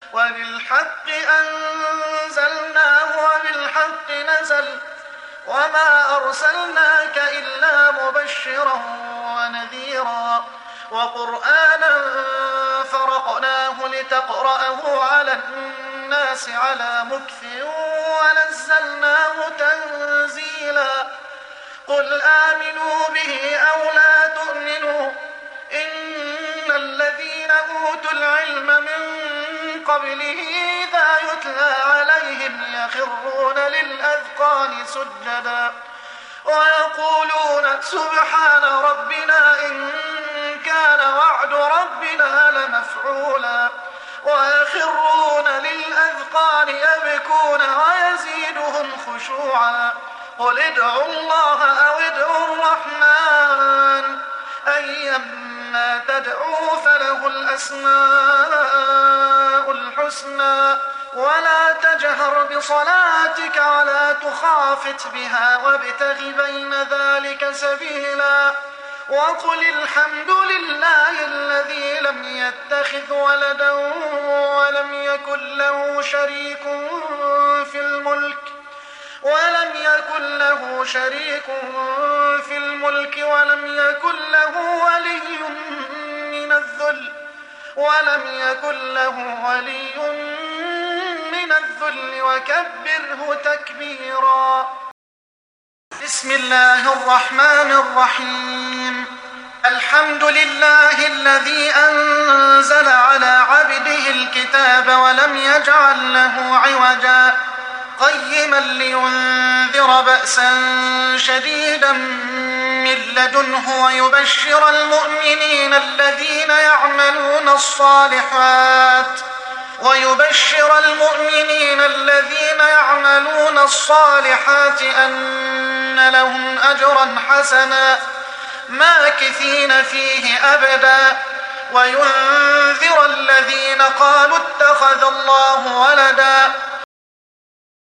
وبالحق أنزلناه وبالحق نزل وما أرسلناك إلا مبشرا ونذيرا وقرآنا فرقناه لتقرأه على الناس على مكث ونزلناه تنزيلا قل آمنوا به أو لا تؤمنوا إن الذين أوتوا العلم من قبله إذا يتلى عليهم يخرون للأذقان سجدا ويقولون سبحان ربنا إن كان وعد ربنا لمفعولا ويخرون للأذقان يبكون ويزيدهم خشوعا قل ادعوا الله أو ادعوا الرحمن أيما تدعوا فله الأسماء الحسنى ولا تجهر بصلاتك ولا تخافت بها وابتغ بين ذلك سبيلا وقل الحمد لله الذي لم يتخذ ولدا ولم يكن له شريك في الملك ولم يكن له ولي من الذل وكبره تكبيرا. بسم الله الرحمن الرحيم. الحمد لله الذي أنزل على عبده الكتاب ولم يجعل له عوجا قيما لينذر بأسا شديدا من لدنه ويبشر المؤمنين الذين يعملون الصالحات أن لهم أجرا حسنا ماكثين فيه أبدا وينذر الذين قالوا اتخذ الله ولدا